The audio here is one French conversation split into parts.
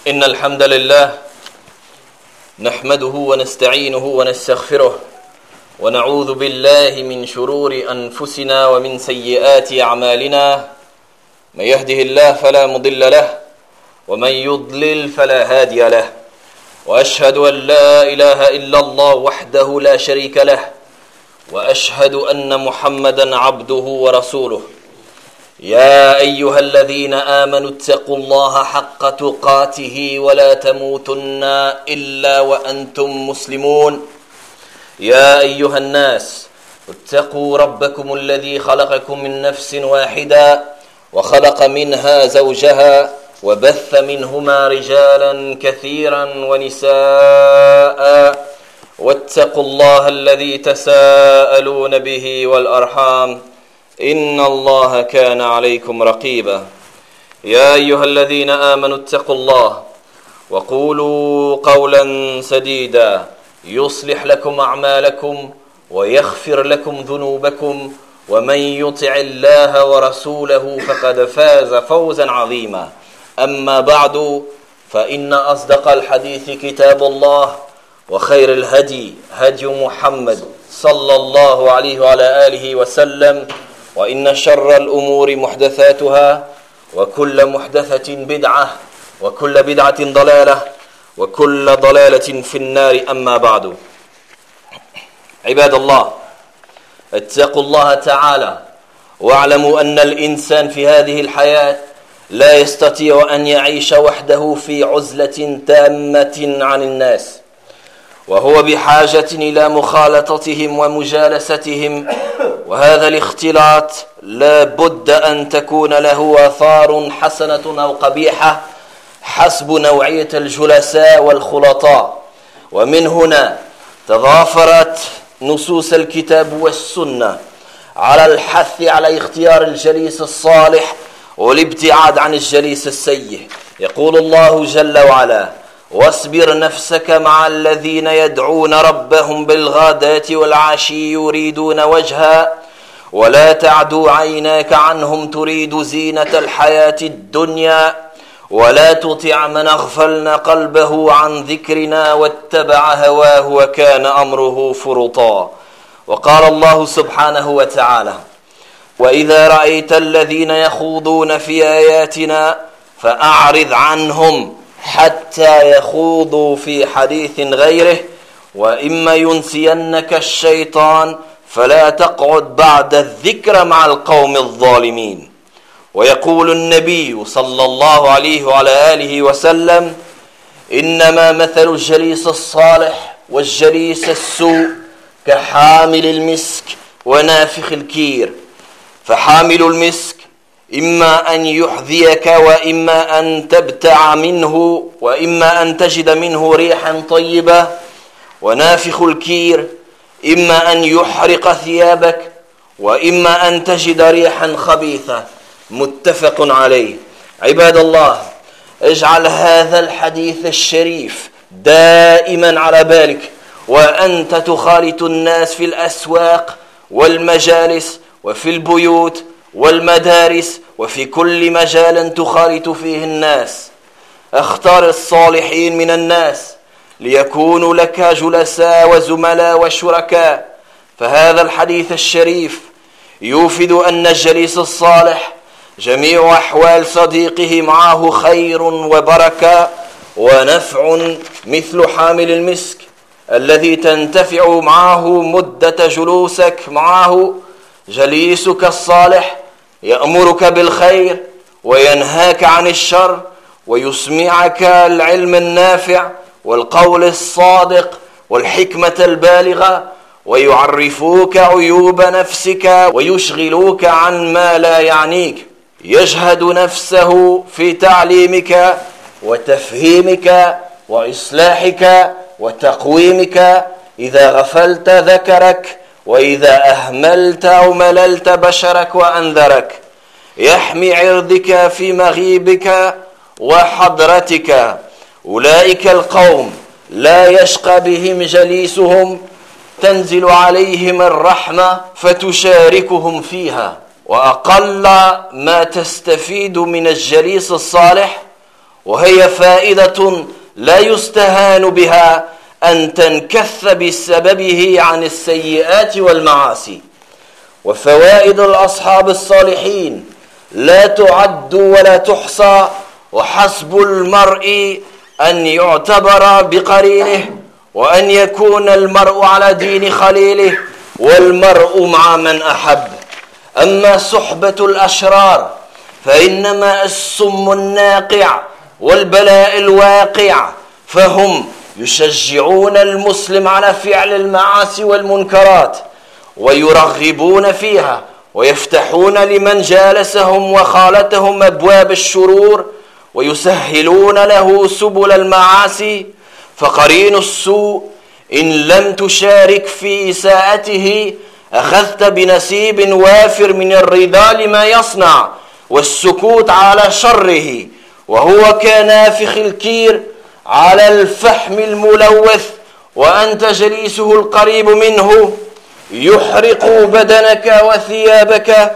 إن الحمد لله نحمده ونستعينه ونستغفره ونعوذ بالله من شرور أنفسنا ومن سيئات أعمالنا. من يهده الله فلا مضل له ومن يضلل فلا هادي له، وأشهد أن لا إله إلا الله وحده لا شريك له، وأشهد أن محمدا عبده ورسوله. يا أيها الذين آمنوا اتقوا الله حق تقاته ولا تموتن إلا وأنتم مسلمون. يا أيها الناس اتقوا ربكم الذي خلقكم من نفس واحدة وخلق منها زوجها وبث منهما رجالا كثيرا ونساء، واتقوا الله الذي تساءلون به والأرحام إن الله كان عليكم رقيبا. يا أيها الذين آمنوا اتقوا الله وقولوا قولا سديدا يصلح لكم أعمالكم ويغفر لكم ذنوبكم، ومن يطع الله ورسوله فقد فاز فوزا عظيما. أما بعد، فإن أصدق الحديث كتاب الله، وخير الهدي هدي محمد صلى الله عليه وعلى آله وسلم، وإن شر الأمور محدثاتها، وكل محدثة بدعة، وكل بدعة ضلالة، وكل ضلالة في النار. أما بعد، عباد الله، اتقوا الله تعالى واعلموا أن الإنسان في هذه الحياة لا يستطيع أن يعيش وحده في عزلة تامة عن الناس، وهو بحاجة إلى مخالطتهم ومجالستهم، وهذا الاختلاط لا بد أن تكون له آثار حسنة أو قبيحة حسب نوعية الجلساء والخلطاء. ومن هنا تضافرت نصوص الكتاب والسنة على الحث على اختيار الجليس الصالح والابتعاد عن الجليس السيء. يقول الله جل وعلا: واصبر نفسك مع الذين يدعون ربهم بالغداة والعشي يريدون وجها ولا تعد عيناك عنهم تريد زينة الحياة الدنيا ولا تطع من أغفلنا قلبه عن ذكرنا واتبع هواه وكان أمره فرطا. وقال الله سبحانه وتعالى: وإذا رأيت الذين يخوضون في آياتنا فأعرض عنهم حتى يخوضوا في حديث غيره، وإما ينسينك الشيطان فلا تقعد بعد الذكر مع القوم الظالمين. ويقول النبي صلى الله عليه وعلى آله وسلم: إنما مثل الجليس الصالح والجليس السوء كحامل المسك ونافخ الكير، فحامل المسك إما أن يحذيك وإما أن تبتع منه وإما أن تجد منه ريحا طيبة، ونافخ الكير إما أن يحرق ثيابك وإما أن تجد ريحا خبيثة. متفق عليه. عباد الله، اجعل هذا الحديث الشريف دائما على بالك وأنت تخالط الناس في الأسواق والمجالس وفي البيوت والمدارس وفي كل مجال تخالط فيه الناس. اختار الصالحين من الناس ليكونوا لك جلساء وزملاء وشركاء. فهذا الحديث الشريف يوفد أن الجليس الصالح جميع أحوال صديقه معه خير وبركة ونفع، مثل حامل المسك الذي تنتفع معه مدة جلوسك معه. جليسك الصالح يأمرك بالخير وينهاك عن الشر ويسمعك العلم النافع والقول الصادق والحكمة البالغة، ويعرفوك عيوب نفسك ويشغلوك عن ما لا يعنيك. يجهد نفسه في تعليمك وتفهيمك وإصلاحك وتقويمك. إذا غفلت ذكرك، وإذا أهملت أو مللت بشرك وأنذرك. يحمي عرضك في مغيبك وحضرتك. أولئك القوم لا يشقى بهم جليسهم، تنزل عليهم الرحمة فتشاركهم فيها. وأقل ما تستفيد من الجليس الصالح وهي فائدة لا يستهان بها أن تنكث بسببه عن السيئات والمعاصي. وفوائد الأصحاب الصالحين لا تعد ولا تحصى، وحسب المرء أن يعتبر بقرينه، وأن يكون المرء على دين خليله، والمرء مع من أحب. أما صحبة الأشرار فإنما السم الناقع والبلاء الواقع، فهم يشجعون المسلم على فعل المعاصي والمنكرات، ويرغبون فيها، ويفتحون لمن جالسهم وخالتهم أبواب الشرور، ويسهلون له سبل المعاصي. فقرين السوء إن لم تشارك في إساءته أخذت بنسيب وافر من الرضا لما يصنع والسكوت على شره، وهو كنافخ الكير على الفحم الملوث وأنت جليسه القريب منه، يحرق بدنك وثيابك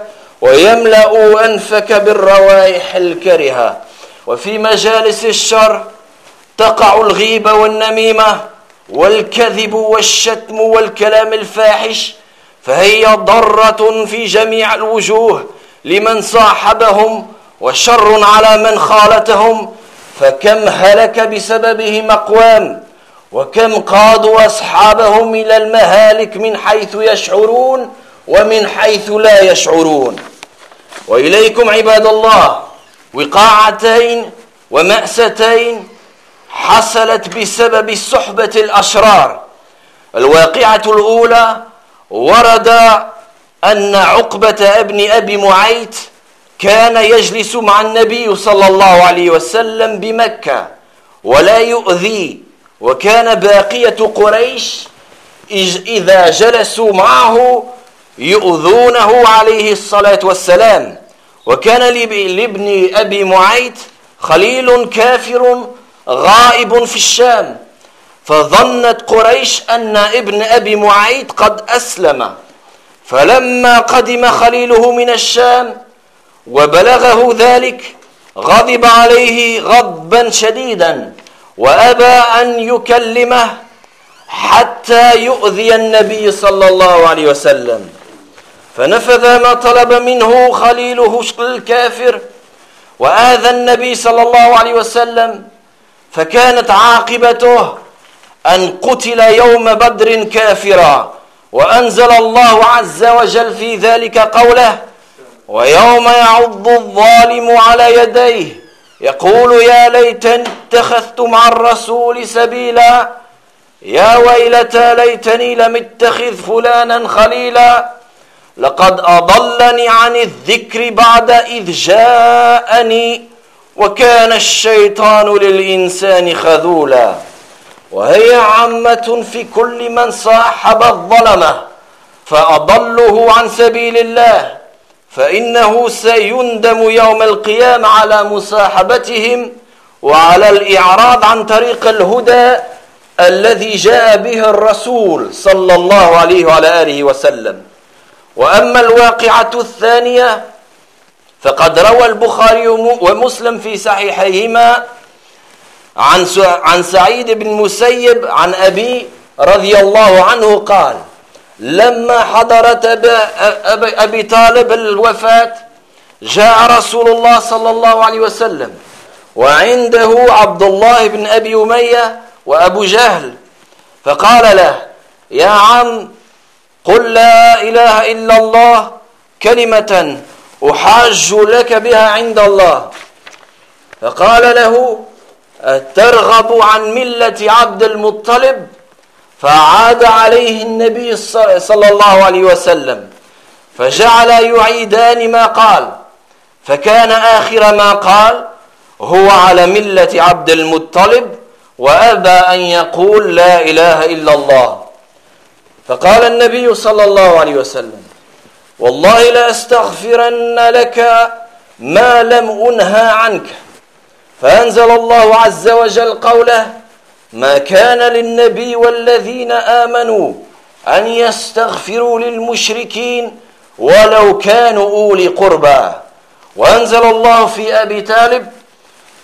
ويملأ أنفك بالروائح الكرهة. وفي مجالس الشر تقع الغيبة والنميمة والكذب والشتم والكلام الفاحش، فهي ضرة في جميع الوجوه لمن صاحبهم وشر على من خالتهم. فكم هلك بسببهم أقوام، وكم قادوا أصحابهم إلى المهالك من حيث يشعرون ومن حيث لا يشعرون. وإليكم عباد الله وقاعتين ومأستين حصلت بسبب صحبة الأشرار. الواقعة الأولى ورد أن عقبة ابن أبي معيط كان يجلس مع النبي صلى الله عليه وسلم بمكة ولا يؤذي، وكان باقية قريش إذا جلسوا معه يؤذونه عليه الصلاة والسلام. وكان لابن أبي معيط خليل كافر غائب في الشام، فظنت قريش أن ابن أبي معيط قد أسلم. فلما قدم خليله من الشام وبلغه ذلك غضب عليه غضبا شديدا، وأبى أن يكلمه حتى يؤذي النبي صلى الله عليه وسلم، فنفذ ما طلب منه خليله الكافر وآذى النبي صلى الله عليه وسلم. فكانت عاقبته أن قتل يوم بدر كافرا. وأنزل الله عز وجل في ذلك قوله: ويوم يعض الظالم على يديه يقول يا ليتني اتخذت مع الرسول سبيلا، يا ويلتى ليتني لم اتخذ فلانا خليلا، لقد أضلني عن الذكر بعد إذ جاءني وكان الشيطان للإنسان خذولا. وهي عامة في كل من صاحب الظلمة فأضله عن سبيل الله، فإنه سيندم يوم القيامة على مصاحبتهم وعلى الإعراض عن طريق الهدى الذي جاء به الرسول صلى الله عليه وعلى آله وسلم. وأما الواقعة الثانية فقد روى البخاري ومسلم في صحيحيهما عن سعيد بن مسيب عن أبي رضي الله عنه قال: لما حضرت أبي طالب الوفاة جاء رسول الله صلى الله عليه وسلم وعنده عبد الله بن أبي أمية وأبو جهل، فقال له: يا عم، قل لا إله إلا الله كلمة أحاج لك بها عند الله. فقال له: ترغب عن ملة عبد المطلب؟ فعاد عليه النبي صلى الله عليه وسلم فجعل يعيدان ما قال، فكان آخر ما قال: هو على ملة عبد المطلب، وأبى أن يقول لا إله إلا الله. فقال النبي صلى الله عليه وسلم: والله لا أستغفرن لك ما لم أنهى عنك. فأنزل الله عز وجل قوله: ما كان للنبي والذين آمنوا أن يستغفروا للمشركين ولو كانوا أولي قربى. وأنزل الله في أبي طالب: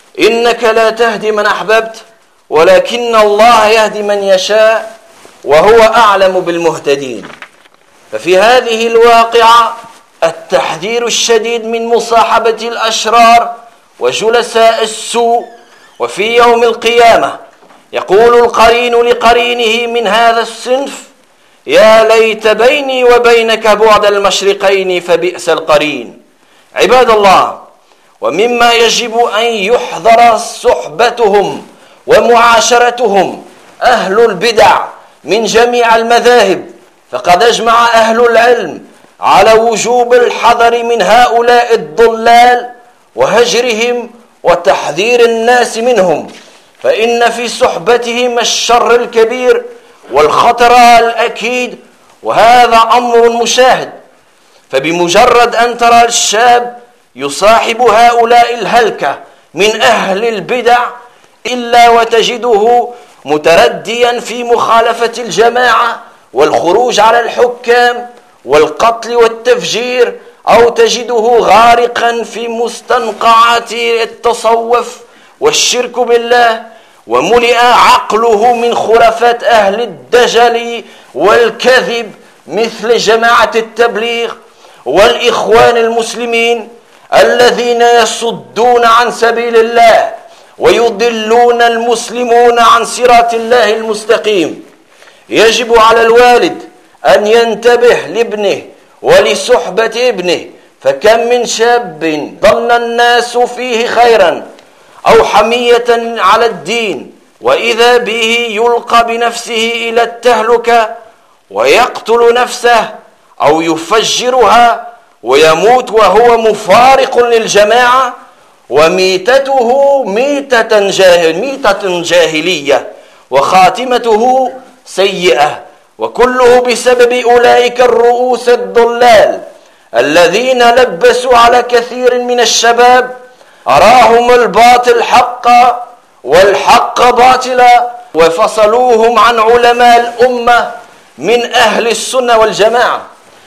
إنك لا تهدي من أحببت ولكن الله يهدي من يشاء وهو أعلم بالمهتدين. ففي هذه الواقعة التحذير الشديد من مصاحبة الأشرار وجلساء السوء. وفي يوم القيامة يقول القرين لقرينه من هذا الصنف: يا ليت بيني وبينك بعد المشرقين فبئس القرين. عباد الله، ومما يجب أن يحذر صحبتهم ومعاشرتهم أهل البدع من جميع المذاهب، فقد أجمع أهل العلم على وجوب الحذر من هؤلاء الضلال وهجرهم وتحذير الناس منهم، فإن في صحبتهم الشر الكبير والخطر الأكيد، وهذا أمر مشاهد. فبمجرد أن ترى الشاب يصاحب هؤلاء الهلكة من أهل البدع إلا وتجده مترديا في مخالفة الجماعة والخروج على الحكام والقتل والتفجير، أو تجده غارقا في مستنقعات التصوف والشرك بالله، وملئ عقله من خرافات أهل الدجل والكذب مثل جماعة التبليغ والإخوان المسلمين الذين يصدون عن سبيل الله ويضلون المسلمون عن صراط الله المستقيم. يجب على الوالد أن ينتبه لابنه ولصحبة ابنه، فكم من شاب ظن الناس فيه خيرا أو حمية على الدين وإذا به يلقى بنفسه إلى التهلكة ويقتل نفسه أو يفجرها ويموت وهو مفارق للجماعة، وميتته ميتة جاهلية وخاتمته سيئة، وكله بسبب أولئك الرؤوس الضلال الذين لبسوا على كثير من الشباب، أراهم الباطل حقا والحق باطلا، وفصلوهم عن علماء الأمة من أهل السنة والجماعة،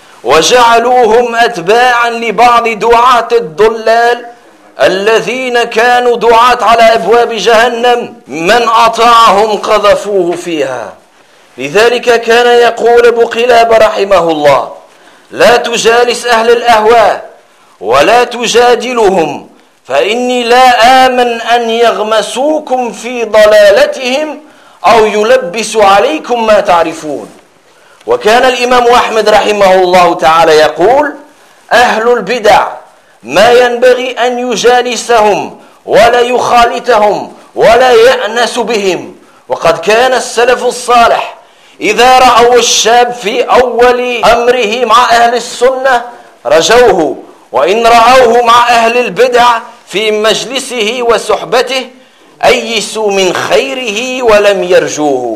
وجعلوهم أتباعا لبعض دعاة الضلال الذين كانوا دعاة على أبواب جهنم، من أطاعهم قذفوه فيها. لذلك كان يقول أبو قلابة رحمه الله: لا تجالس أهل الأهواء ولا تجادلهم، فإني لا آمن أن يغمسوكم في ضلالتهم أو يلبسوا عليكم ما تعرفون. وكان الإمام أحمد رحمه الله تعالى يقول: أهل البدع ما ينبغي أن يجالسهم ولا يخالطهم ولا يأنس بهم. وقد كان السلف الصالح إذا رأوا الشاب في أول أمره مع أهل السنة رجوه، وإن رأوه مع أهل البدع في مجلسه وصحبته أيسوا من خيره ولم يرجوه.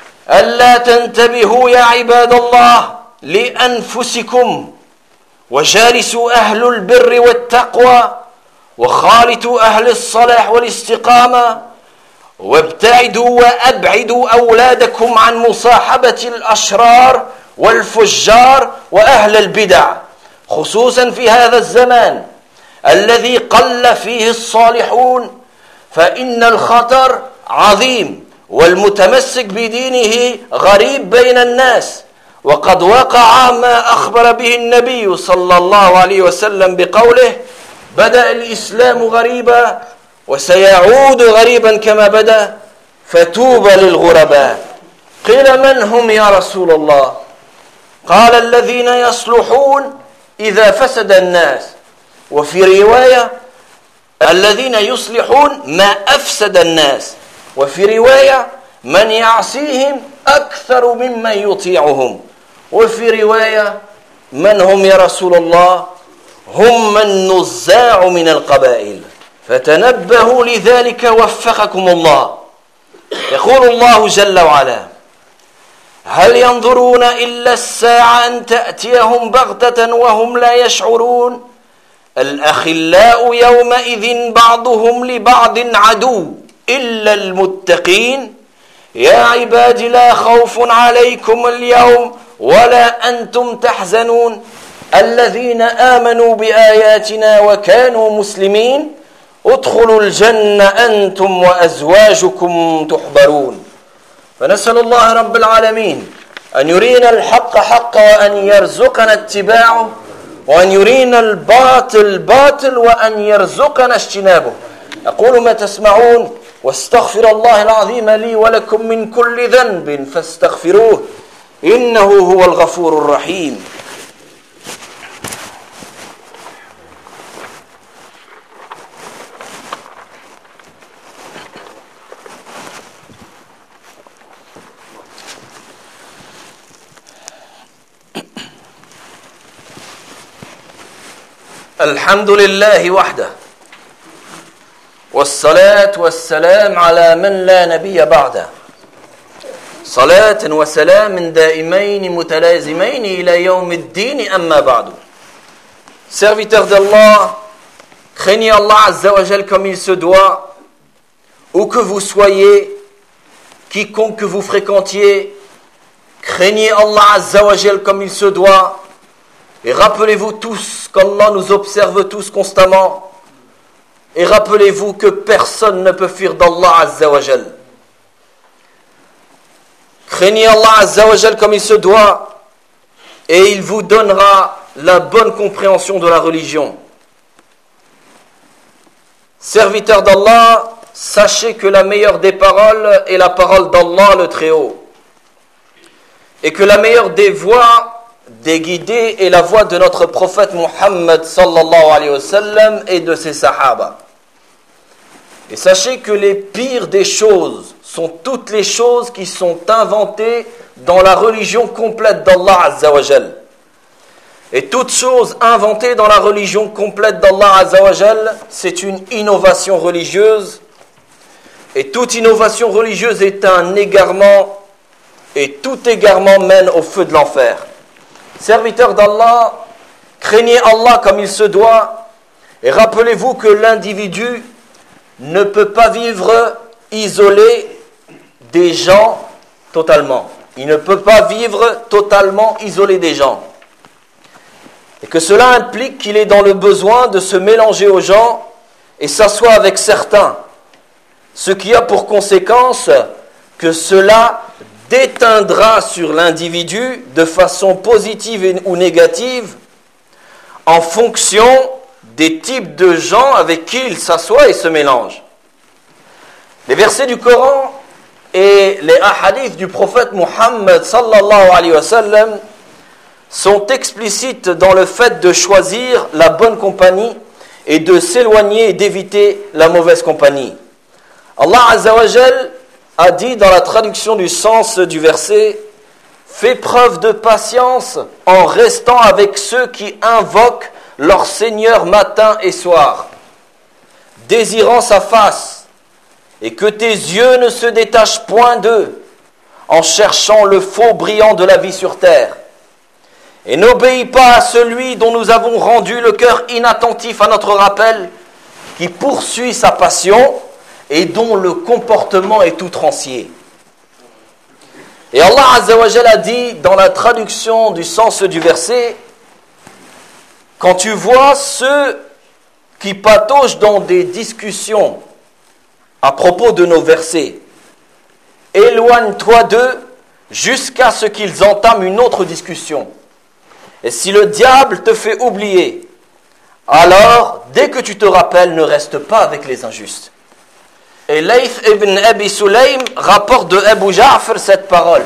ألا تنتبهوا يا عباد الله لأنفسكم، وجالسوا أهل البر والتقوى، وخالطوا أهل الصلاح والاستقامة، وابتعدوا وأبعدوا أولادكم عن مصاحبة الأشرار والفجار وأهل البدع، خصوصا في هذا الزمان الذي قل فيه الصالحون، فإن الخطر عظيم والمتمسك بدينه غريب بين الناس. وقد وقع ما أخبر به النبي صلى الله عليه وسلم بقوله: بدأ الإسلام غريبا وسيعود غريبا كما بدأ، فتوبى للغرباء. قيل: من هم يا رسول الله؟ قال: الذين يصلحون إذا فسد الناس. وفي رواية: الذين يصلحون ما أفسد الناس. وفي رواية: من يعصيهم أكثر ممن يطيعهم. وفي رواية: من هم يا رسول الله؟ هم النزاع من القبائل. فتنبهوا لذلك وفقكم الله. يقول الله جل وعلا: هل ينظرون إلا الساعة أن تأتيهم بغتة وهم لا يشعرون؟ الأخلاء يومئذ بعضهم لبعض عدو إلا المتقين. يا عباد لا خوف عليكم اليوم ولا أنتم تحزنون الذين آمنوا بآياتنا وكانوا مسلمين ادخلوا الجنة أنتم وأزواجكم تحبرون. فنسأل الله رب العالمين أن يرينا الحق حقا وأن يرزقنا اتباعه وأن يرينا الباطل باطل وأن يرزقنا اجتنابه. أقول ما تسمعون واستغفر الله العظيم لي ولكم من كل ذنب فاستغفروه إنه هو الغفور الرحيم. الحمد لله وحده والصلاة والسلام على من لا نبي بعده صلاة وسلام دائمين متلازمين إلى يوم الدين أما بعد. Serviteurs d'Allah, craignez Allah Azza wa Jal comme il se doit, où que vous soyez, quiconque que vous fréquentiez, craignez Allah Azza wa Jal comme il se doit. Et rappelez-vous tous qu'Allah nous observe tous constamment. Et rappelez-vous que personne ne peut fuir d'Allah Azza wa Jal. Craignez Allah Azza wa Jal comme il se doit et il vous donnera la bonne compréhension de la religion. Serviteurs d'Allah, sachez que la meilleure des paroles est la parole d'Allah le Très-Haut. Et que la meilleure des voies des guidés est la voix de notre prophète Muhammad sallallahu alayhi wa sallam et de ses sahaba. Et sachez que les pires des choses sont toutes les choses qui sont inventées dans la religion complète d'Allah Azza wa Jal. Et toute chose inventée dans la religion complète d'Allah Azza wa Jal, c'est une innovation religieuse. Et toute innovation religieuse est un égarement, et tout égarement mène au feu de l'enfer. Serviteurs d'Allah, craignez Allah comme il se doit et rappelez-vous que l'individu ne peut pas vivre isolé des gens totalement. Il ne peut pas vivre totalement isolé des gens. Et que cela implique qu'il est dans le besoin de se mélanger aux gens et s'asseoir avec certains. Ce qui a pour conséquence que cela déteindra sur l'individu de façon positive ou négative en fonction des types de gens avec qui il s'assoit et se mélange. Les versets du Coran et les hadiths du prophète Muhammad sallallahu alayhi wa sallam sont explicites dans le fait de choisir la bonne compagnie et de s'éloigner et d'éviter la mauvaise compagnie. Allah Azza wa Jal a dit dans la traduction du sens du verset « Fais preuve de patience en restant avec ceux qui invoquent leur Seigneur matin et soir, désirant sa face, et que tes yeux ne se détachent point d'eux, en cherchant le faux brillant de la vie sur terre. Et n'obéis pas à celui dont nous avons rendu le cœur inattentif à notre rappel, qui poursuit sa passion, et dont le comportement est outrancier. » Et Allah Azza wa Jalla a dit dans la traduction du sens du verset, quand tu vois ceux qui pataugent dans des discussions à propos de nos versets, éloigne-toi d'eux jusqu'à ce qu'ils entament une autre discussion. Et si le diable te fait oublier, alors dès que tu te rappelles, ne reste pas avec les injustes. Et Layth ibn Abi Sulaym rapporte de Abu Ja'far cette parole.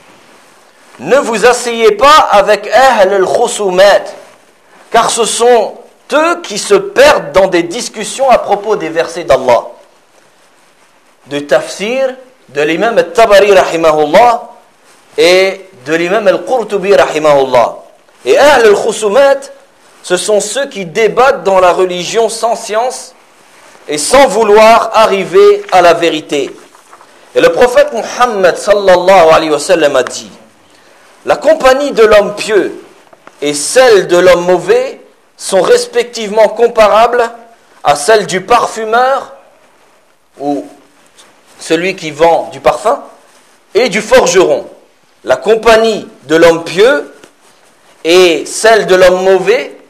Ne vous asseyez pas avec Ahl al-Khusumat, car ce sont eux qui se perdent dans des discussions à propos des versets d'Allah. Du tafsir de l'imam al-Tabari rahimahullah et de l'imam al-Qurtubi rahimahullah. Et Ahl al-Khusumat, ce sont ceux qui débattent dans la religion sans science et sans vouloir arriver à la vérité. Et le prophète Muhammad sallallahu alayhi wa sallam a dit, la compagnie de l'homme pieux et celle de l'homme mauvais sont respectivement comparables à celle du parfumeur ou celui qui vend du parfum et du forgeron. La compagnie de l'homme pieux et celle de l'homme mauvais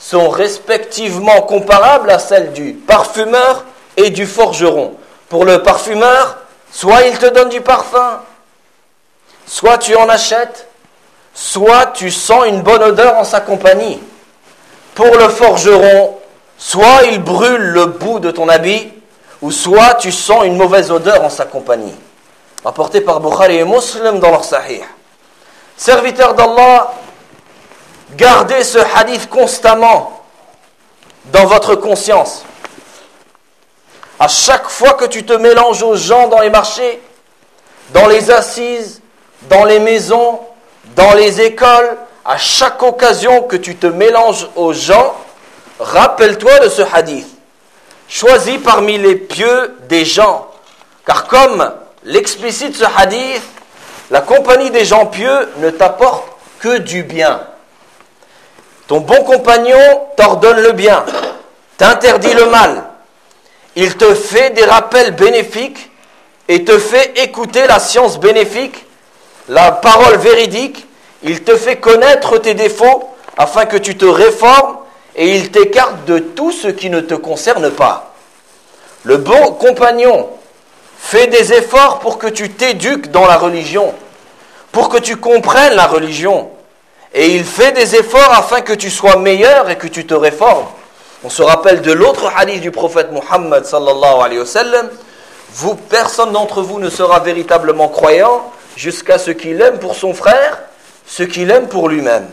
sont respectivement comparables à celles du parfumeur et du forgeron. Pour le parfumeur, soit il te donne du parfum, soit tu en achètes, soit tu sens une bonne odeur en sa compagnie. Pour le forgeron, soit il brûle le bout de ton habit, ou soit tu sens une mauvaise odeur en sa compagnie. Rapporté par Bukhari et Muslim dans leur Sahih. Serviteurs d'Allah, gardez ce hadith constamment dans votre conscience. À chaque fois que tu te mélanges aux gens dans les marchés, dans les assises, dans les maisons, dans les écoles, à chaque occasion que tu te mélanges aux gens, rappelle-toi de ce hadith. Choisis parmi les pieux des gens. Car comme l'explicite ce hadith, la compagnie des gens pieux ne t'apporte que du bien. Ton bon compagnon t'ordonne le bien, t'interdit le mal. Il te fait des rappels bénéfiques et te fait écouter la science bénéfique, la parole véridique. Il te fait connaître tes défauts afin que tu te réformes et il t'écarte de tout ce qui ne te concerne pas. Le bon compagnon fait des efforts pour que tu t'éduques dans la religion, pour que tu comprennes la religion. Et il fait des efforts afin que tu sois meilleur et que tu te réformes. On se rappelle de l'autre hadith du prophète Muhammad sallallahu alayhi wa sallam. Personne d'entre vous ne sera véritablement croyant jusqu'à ce qu'il aime pour son frère, ce qu'il aime pour lui-même.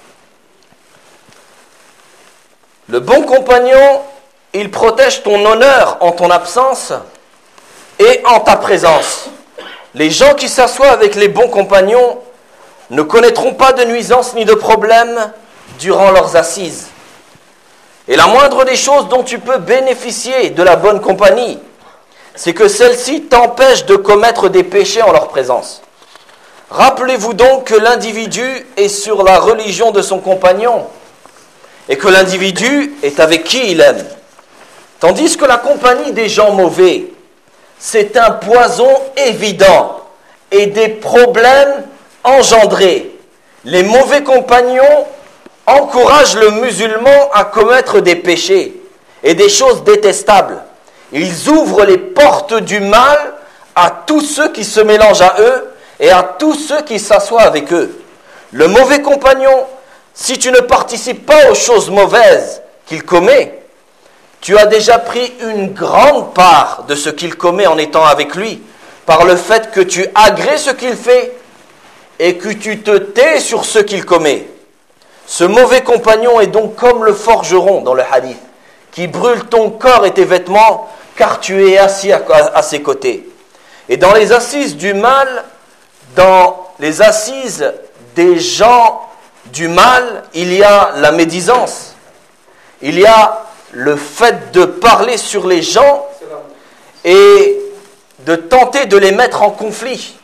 Le bon compagnon, il protège ton honneur en ton absence et en ta présence. Les gens qui s'assoient avec les bons compagnons ne connaîtront pas de nuisances ni de problèmes durant leurs assises. Et la moindre des choses dont tu peux bénéficier de la bonne compagnie, c'est que celle-ci t'empêche de commettre des péchés en leur présence. Rappelez-vous donc que l'individu est sur la religion de son compagnon et que l'individu est avec qui il aime. Tandis que la compagnie des gens mauvais, c'est un poison évident et des problèmes engendrés. Les mauvais compagnons encouragent le musulman à commettre des péchés et des choses détestables. Ils ouvrent les portes du mal à tous ceux qui se mélangent à eux et à tous ceux qui s'assoient avec eux. Le mauvais compagnon, si tu ne participes pas aux choses mauvaises qu'il commet, tu as déjà pris une grande part de ce qu'il commet en étant avec lui, par le fait que tu agrées ce qu'il fait et que tu te tais sur ce qu'il commet. Ce mauvais compagnon est donc comme le forgeron dans le hadith, qui brûle ton corps et tes vêtements, car tu es assis à ses côtés. Et dans les assises du mal, dans les assises des gens du mal, il y a la médisance. Il y a le fait de parler sur les gens et de tenter de les mettre en conflit.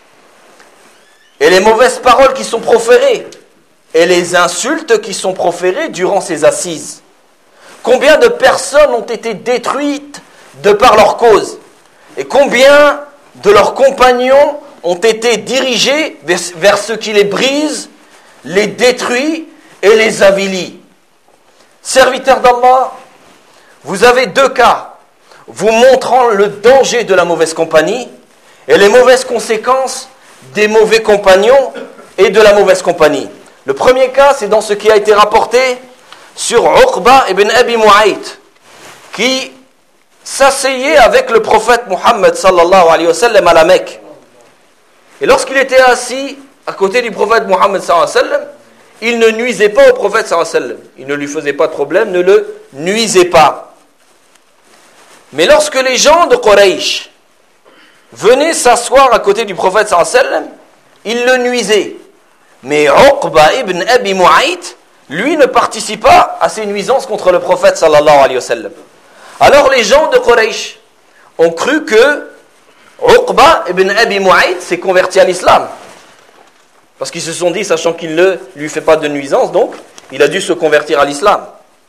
Et les mauvaises paroles qui sont proférées et les insultes qui sont proférées durant ces assises. Combien de personnes ont été détruites de par leur cause? Et combien de leurs compagnons ont été dirigés vers ce qui les brise, les détruit et les avilit? Serviteurs d'Allah, vous avez deux cas, vous montrant le danger de la mauvaise compagnie et les mauvaises conséquences des mauvais compagnons et de la mauvaise compagnie. Le premier cas, c'est dans ce qui a été rapporté sur Uqba ibn Abi Mu'ayt, qui s'asseyait avec le prophète Muhammad sallallahu alayhi wa sallam à la Mecque. Et lorsqu'il était assis à côté du prophète Muhammad sallallahu alayhi wa sallam, il ne nuisait pas au prophète sallallahu alayhi wa sallam. Il ne lui faisait pas de problème, ne le nuisait pas. Mais lorsque les gens de Quraysh venaient s'asseoir à côté du prophète sallallahu alayhi wa sallam, ils le nuisaient. Mais Uqba ibn Abi Mu'ayt, lui, ne participe pas à ces nuisances contre le prophète sallallahu alayhi wa sallam. Alors les gens de Quraysh ont cru que Uqba ibn Abi Mu'ayt s'est converti à l'islam. Parce qu'ils se sont dit, sachant qu'il ne lui fait pas de nuisance, donc il a dû se convertir à l'islam.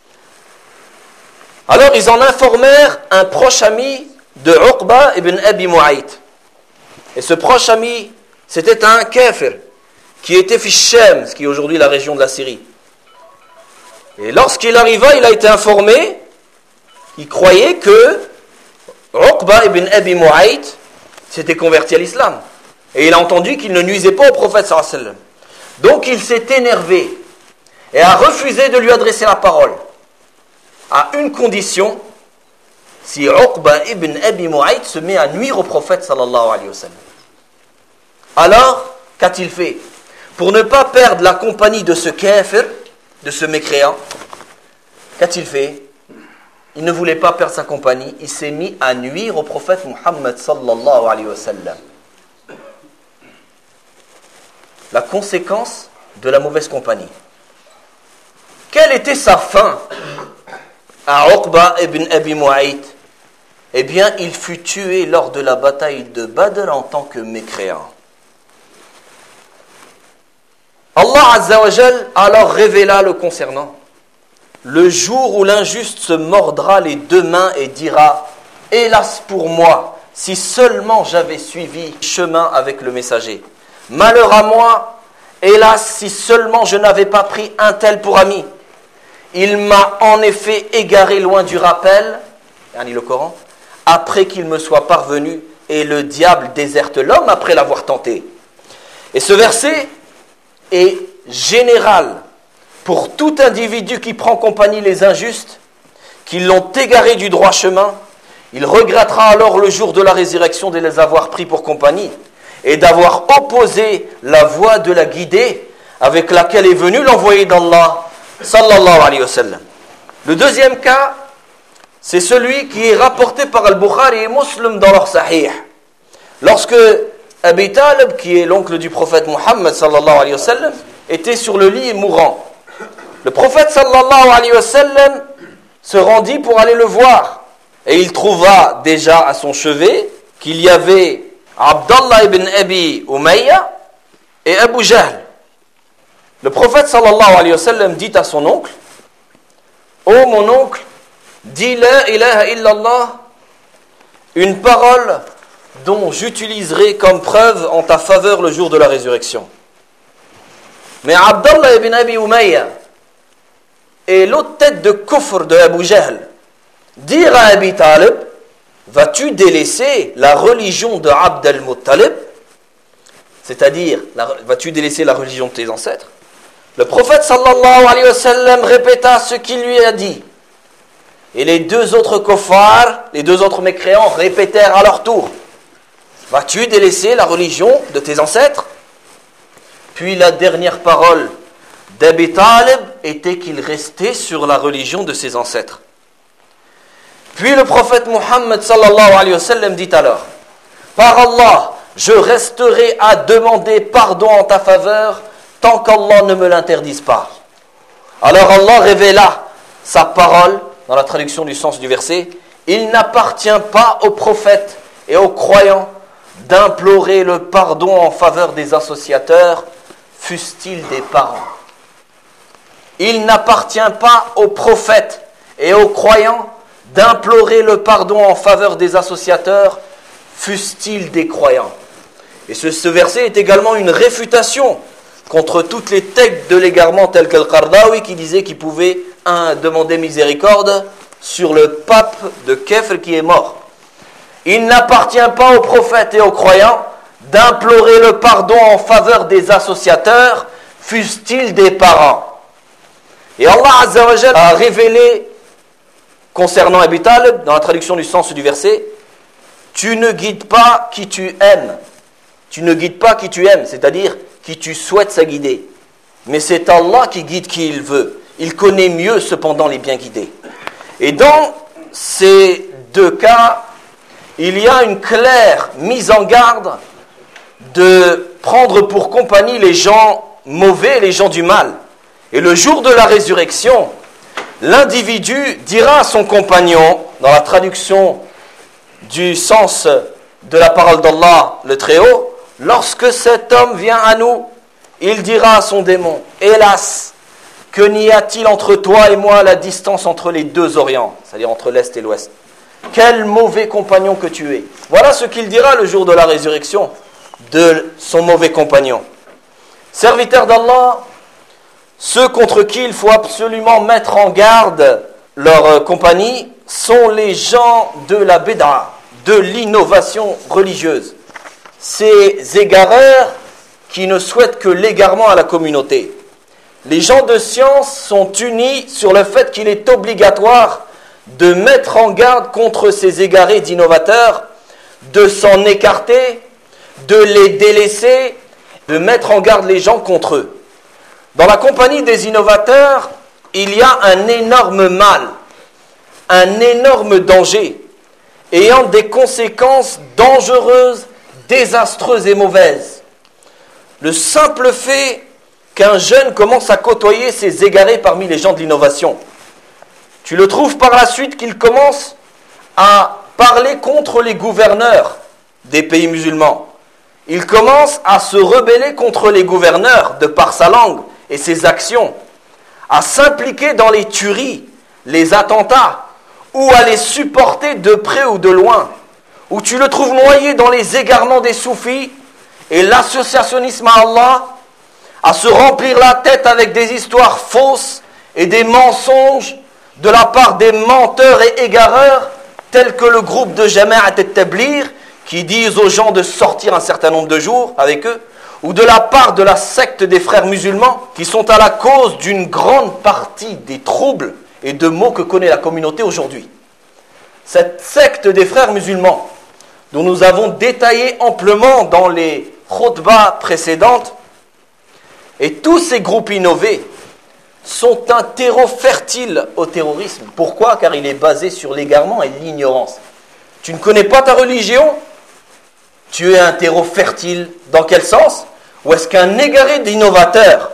Alors ils en informèrent un proche ami de Uqba ibn Abi Mu'ayt. Et ce proche ami, c'était un kafir qui était fi Sham, ce qui est aujourd'hui la région de la Syrie. Et lorsqu'il arriva, il a été informé, il croyait que Uqba ibn Abi Mu'ayt s'était converti à l'islam. Et il a entendu qu'il ne nuisait pas au prophète sallallahu alayhi wa sallam. Donc il s'est énervé et a refusé de lui adresser la parole. À une condition, si Uqba ibn Abi Mu'ayt se met à nuire au prophète sallallahu alayhi wa sallam. Alors, qu'a-t-il fait? Pour ne pas perdre la compagnie de ce kafir, de ce mécréant, qu'a-t-il fait? Il ne voulait pas perdre sa compagnie, il s'est mis à nuire au prophète Muhammad sallallahu alayhi wa sallam. La conséquence de la mauvaise compagnie. Quelle était sa fin à Uqba ibn Abi Mu'ayt? Eh bien, il fut tué lors de la bataille de Badr en tant que mécréant. Allah Azza wa Jal alors révéla le concernant. Le jour où l'injuste se mordra les deux mains et dira « Hélas pour moi, si seulement j'avais suivi le chemin avec le messager. Malheur à moi, hélas, si seulement je n'avais pas pris un tel pour ami. Il m'a en effet égaré loin du rappel, le Coran, après qu'il me soit parvenu, et le diable déserte l'homme après l'avoir tenté. » Et ce verset est général pour tout individu qui prend compagnie les injustes, qui l'ont égaré du droit chemin. Il regrettera alors le jour de la résurrection de les avoir pris pour compagnie et d'avoir opposé la voie de la guidée avec laquelle est venu l'envoyé d'Allah sallallahu alayhi wa sallam. Le deuxième cas, c'est celui qui est rapporté par Al-Bukhari et Muslim dans leur Sahih. Lorsque Abi Talib, qui est l'oncle du prophète Muhammad sallallahu alayhi wa sallam, était sur le lit et mourant. Le prophète sallallahu alayhi wa sallam se rendit pour aller le voir. Et il trouva déjà à son chevet qu'il y avait Abdallah ibn Abi Umayya et Abu Jahl. Le prophète sallallahu alayhi wa sallam dit à son oncle: « Ô mon oncle, dis la ilaha illallah, une parole dont j'utiliserai comme preuve en ta faveur le jour de la résurrection. » Mais Abdallah ibn Abi Umayya et l'autre tête de kufr de Abu Jahl dire à Abi Talib: vas-tu délaisser la religion de Abd al-Muttalib, c'est-à-dire vas-tu délaisser la religion de tes ancêtres? Le prophète sallallahu alayhi wa sallam répéta ce qu'il lui a dit, et les deux autres kuffars, les deux autres mécréants répétèrent à leur tour: vas-tu délaisser la religion de tes ancêtres? Puis la dernière parole d'Abi Talib était qu'il restait sur la religion de ses ancêtres. Puis le prophète Muhammad sallallahu alayhi wa sallam dit alors: par Allah, je resterai à demander pardon en ta faveur tant qu'Allah ne me l'interdise pas. Alors Allah révéla sa parole dans la traduction du sens du verset: il n'appartient pas aux prophètes et aux croyants d'implorer le pardon en faveur des associateurs, fussent-ils des parents. Il n'appartient pas aux prophètes et aux croyants d'implorer le pardon en faveur des associateurs, fussent-ils des croyants. Et ce verset est également une réfutation contre toutes les textes de l'égarement tels que le Qardawi qui disait qu'il pouvait demander miséricorde sur le pape de Kefr qui est mort. Il n'appartient pas aux prophètes et aux croyants d'implorer le pardon en faveur des associateurs, fussent-ils des parents. Et Allah Azza wa Jalla a révélé concernant Abi Talib, dans la traduction du sens du verset: tu ne guides pas qui tu aimes. Tu ne guides pas qui tu aimes, c'est-à-dire qui tu souhaites sa guider. Mais c'est Allah qui guide qui il veut. Il connaît mieux cependant les bien guidés. Et dans ces deux cas, il y a une claire mise en garde de prendre pour compagnie les gens mauvais et les gens du mal. Et le jour de la résurrection, l'individu dira à son compagnon, dans la traduction du sens de la parole d'Allah, le Très-Haut: lorsque cet homme vient à nous, il dira à son démon: hélas, que n'y a-t-il entre toi et moi la distance entre les deux orients, c'est-à-dire entre l'Est et l'Ouest? Quel mauvais compagnon que tu es. Voilà ce qu'il dira le jour de la résurrection de son mauvais compagnon. Serviteur d'Allah, ceux contre qui il faut absolument mettre en garde leur compagnie sont les gens de la bid'a, de l'innovation religieuse. Ces égareurs qui ne souhaitent que l'égarement à la communauté. Les gens de science sont unis sur le fait qu'il est obligatoire de mettre en garde contre ces égarés d'innovateurs, de s'en écarter, de les délaisser, de mettre en garde les gens contre eux. Dans la compagnie des innovateurs, il y a un énorme mal, un énorme danger, ayant des conséquences dangereuses, désastreuses et mauvaises. Le simple fait qu'un jeune commence à côtoyer ces égarés parmi les gens de l'innovation, tu le trouves par la suite qu'il commence à parler contre les gouverneurs des pays musulmans. Il commence à se rebeller contre les gouverneurs de par sa langue et ses actions, à s'impliquer dans les tueries, les attentats, ou à les supporter de près ou de loin, où tu le trouves noyé dans les égarements des soufis et l'associationnisme à Allah, à se remplir la tête avec des histoires fausses et des mensonges de la part des menteurs et égareurs, tels que le groupe de Jama'at al-Tabligh, qui disent aux gens de sortir un certain nombre de jours avec eux, ou de la part de la secte des frères musulmans, qui sont à la cause d'une grande partie des troubles et de maux que connaît la communauté aujourd'hui. Cette secte des frères musulmans, dont nous avons détaillé amplement dans les khutbahs précédentes, et tous ces groupes innovés sont un terreau fertile au terrorisme. Pourquoi ? Car il est basé sur l'égarement et l'ignorance. Tu ne connais pas ta religion ? Tu es un terreau fertile. Dans quel sens ? Ou est-ce qu'un égaré d'innovateur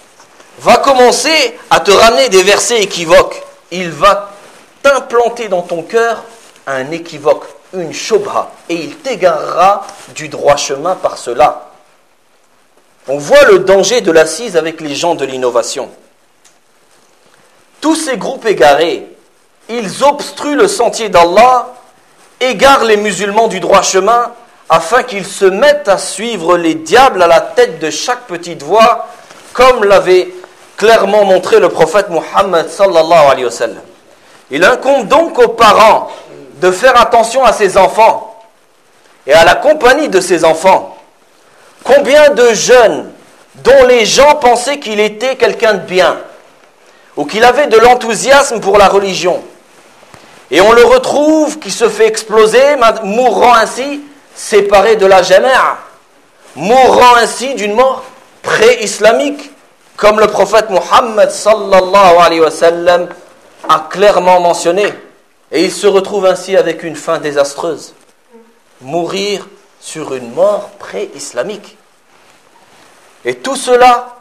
va commencer à te ramener des versets équivoques ? Il va t'implanter dans ton cœur un équivoque, une shobha, et il t'égarera du droit chemin par cela. On voit le danger de l'assise avec les gens de l'innovation. Tous ces groupes égarés, ils obstruent le sentier d'Allah, égarent les musulmans du droit chemin, afin qu'ils se mettent à suivre les diables à la tête de chaque petite voie, comme l'avait clairement montré le prophète Muhammad sallallahu alayhi wa sallam. Il incombe donc aux parents de faire attention à ses enfants et à la compagnie de ses enfants. Combien de jeunes dont les gens pensaient qu'il était quelqu'un de bien, ou qu'il avait de l'enthousiasme pour la religion, et on le retrouve qui se fait exploser, mourant ainsi, séparé de la jama'a, mourant ainsi d'une mort pré-islamique, comme le prophète Muhammad sallallahu alayhi wa sallam a clairement mentionné. Et il se retrouve ainsi avec une fin désastreuse. Mourir sur une mort pré-islamique. Et tout cela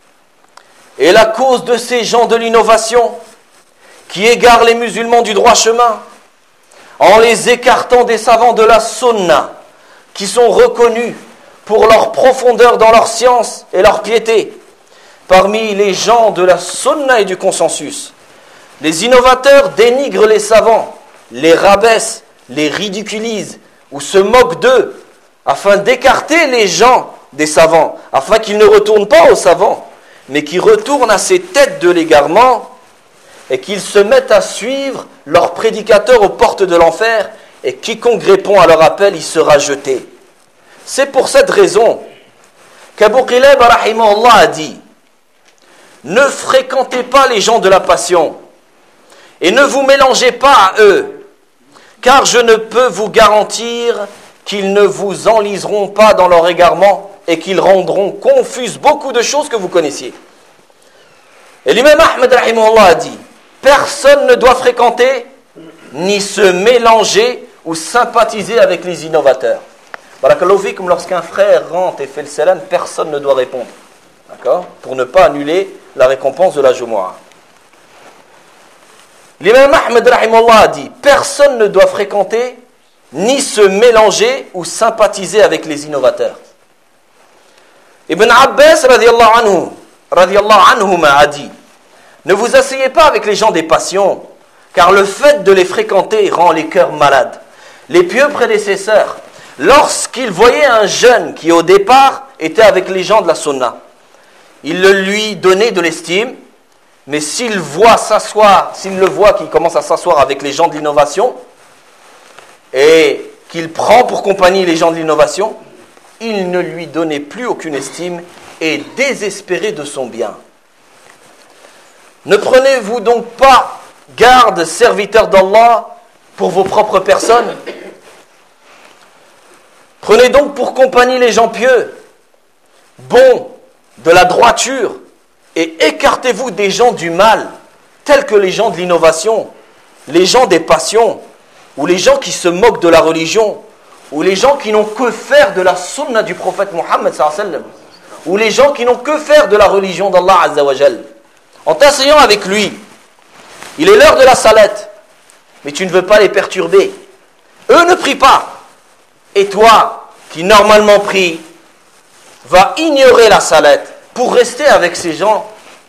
est la cause de ces gens de l'innovation qui égarent les musulmans du droit chemin en les écartant des savants de la sunna qui sont reconnus pour leur profondeur dans leur science et leur piété. Parmi les gens de la sunna et du consensus, les innovateurs dénigrent les savants, les rabaissent, les ridiculisent ou se moquent d'eux afin d'écarter les gens des savants, afin qu'ils ne retournent pas aux savants, mais qu'ils retournent à ces têtes de l'égarement et qu'ils se mettent à suivre leurs prédicateurs aux portes de l'enfer, et quiconque répond à leur appel, il sera jeté. C'est pour cette raison qu'Abu Qilab rahimahullah a dit: ne fréquentez pas les gens de la passion et ne vous mélangez pas à eux, car je ne peux vous garantir qu'ils ne vous enliseront pas dans leur égarement et qu'ils rendront confuses beaucoup de choses que vous connaissiez. Et l'imam Ahmed rahimahullah a dit: personne ne doit fréquenter ni se mélanger ou sympathiser avec les innovateurs. Barakallahu fikum, lorsqu'un frère rentre et fait le salam, personne ne doit répondre. D'accord ? Pour ne pas annuler la récompense de la Jumu'ah. L'imam Ahmed rahimahullah a dit: personne ne doit fréquenter ni se mélanger ou sympathiser avec les innovateurs. Ibn Abbas radiyallahu anhuma a dit: ne vous asseyez pas avec les gens des passions, car le fait de les fréquenter rend les cœurs malades. Les pieux prédécesseurs, lorsqu'ils voyaient un jeune qui au départ était avec les gens de la sunna, il le lui donnait de l'estime, mais s'il le voit qu'il commence à s'asseoir avec les gens de l'innovation et qu'il prend pour compagnie les gens de l'innovation, il ne lui donnait plus aucune estime et désespéré de son bien. Ne prenez-vous donc pas garde, serviteurs d'Allah, pour vos propres personnes. Prenez donc pour compagnie les gens pieux, bons, de la droiture, et écartez-vous des gens du mal, tels que les gens de l'innovation, les gens des passions, ou les gens qui se moquent de la religion, ou les gens qui n'ont que faire de la sunna du prophète Mohammed sallallahu alayhi wa sallam, ou les gens qui n'ont que faire de la religion d'Allah azza wa jal. En t'asseyant avec lui, il est l'heure de la salette, mais tu ne veux pas les perturber. Eux ne prient pas. Et toi, qui normalement prie, vas ignorer la salette pour rester avec ces gens.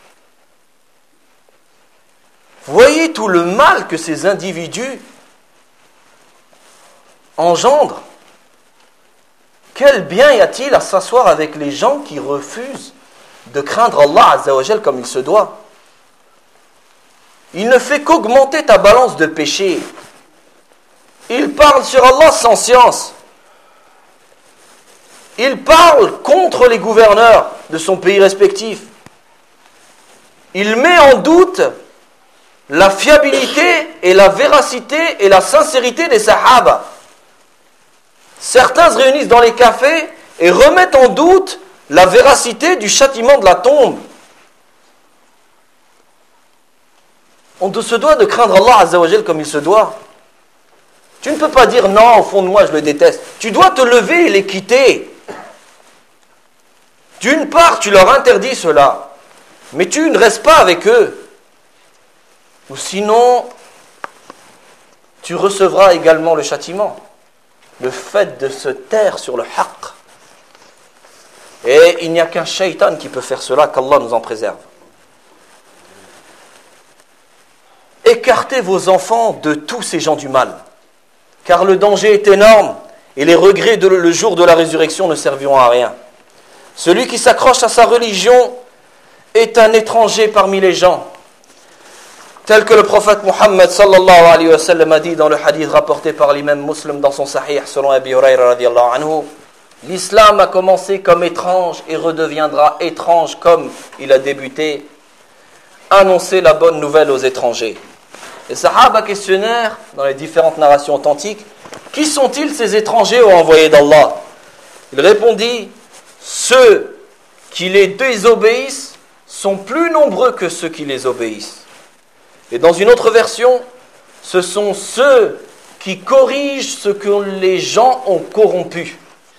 Vous voyez tout le mal que ces individus engendrent. Quel bien y a-t-il à s'asseoir avec les gens qui refusent de craindre Allah Azza wa Jal comme il se doit? Il ne fait qu'augmenter ta balance de péché. Il parle sur Allah sans science. Il parle contre les gouverneurs de son pays respectif. Il met en doute la fiabilité et la véracité et la sincérité des sahaba. Certains se réunissent dans les cafés et remettent en doute la véracité du châtiment de la tombe. On se doit de craindre Allah Azza wa Jal comme il se doit. Tu ne peux pas dire non, au fond de moi je le déteste. Tu dois te lever et les quitter. D'une part, tu leur interdis cela, mais tu ne restes pas avec eux. Ou sinon, tu recevras également le châtiment. Le fait de se taire sur le haqq. Et il n'y a qu'un shaitan qui peut faire cela, qu'Allah nous en préserve. Écartez vos enfants de tous ces gens du mal, car le danger est énorme et les regrets le jour de la résurrection ne serviront à rien. Celui qui s'accroche à sa religion est un étranger parmi les gens, tel que le prophète Mohammed sallallahu alayhi wa sallam a dit dans le hadith rapporté par l'imam Muslim dans son sahih selon Abi Hurayra radiyallahu anhu: l'islam a commencé comme étrange et redeviendra étrange comme il a débuté. Annoncer la bonne nouvelle aux étrangers. Les Sahaba questionnèrent dans les différentes narrations authentiques: qui sont-ils ces étrangers ô envoyés d'Allah? Il répondit: ceux qui les désobéissent sont plus nombreux que ceux qui les obéissent. Et dans une autre version, ce sont ceux qui corrigent ce que les gens ont corrompu.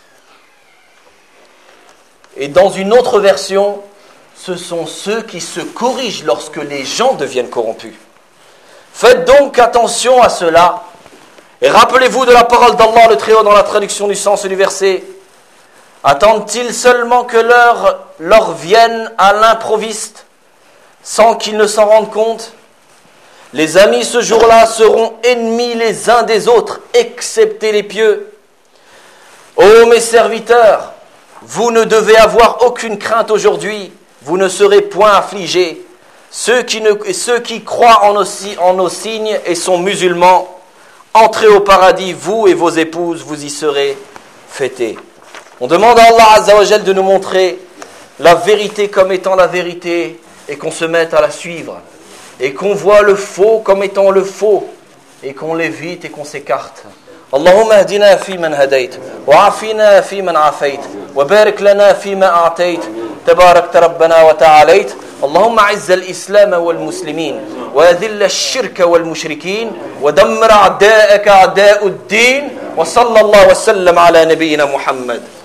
Et dans une autre version, ce sont ceux qui se corrigent lorsque les gens deviennent corrompus. Faites donc attention à cela et rappelez-vous de la parole d'Allah le Très-Haut dans la traduction du sens du verset. Attendent-ils seulement que l'heure leur vienne à l'improviste sans qu'ils ne s'en rendent compte? Les amis ce jour-là seront ennemis les uns des autres, excepté les pieux. Ô mes serviteurs, vous ne devez avoir aucune crainte aujourd'hui, vous ne serez point affligés. Ceux qui croient en nos signes et sont musulmans, entrez au paradis, vous et vos épouses, vous y serez fêtés. On demande à Allah Azza wa Jal de nous montrer la vérité comme étant la vérité et qu'on se mette à la suivre. Et qu'on voit le faux comme étant le faux et qu'on l'évite et qu'on s'écarte. اللهم اهدنا فيمن هديت وعافنا فيمن عافيت وبارك لنا فيما أعطيت تباركت ربنا وتعاليت اللهم أعز الإسلام والمسلمين وأذل الشرك والمشركين ودمر أعداءك أعداء الدين وصلى الله وسلم على نبينا محمد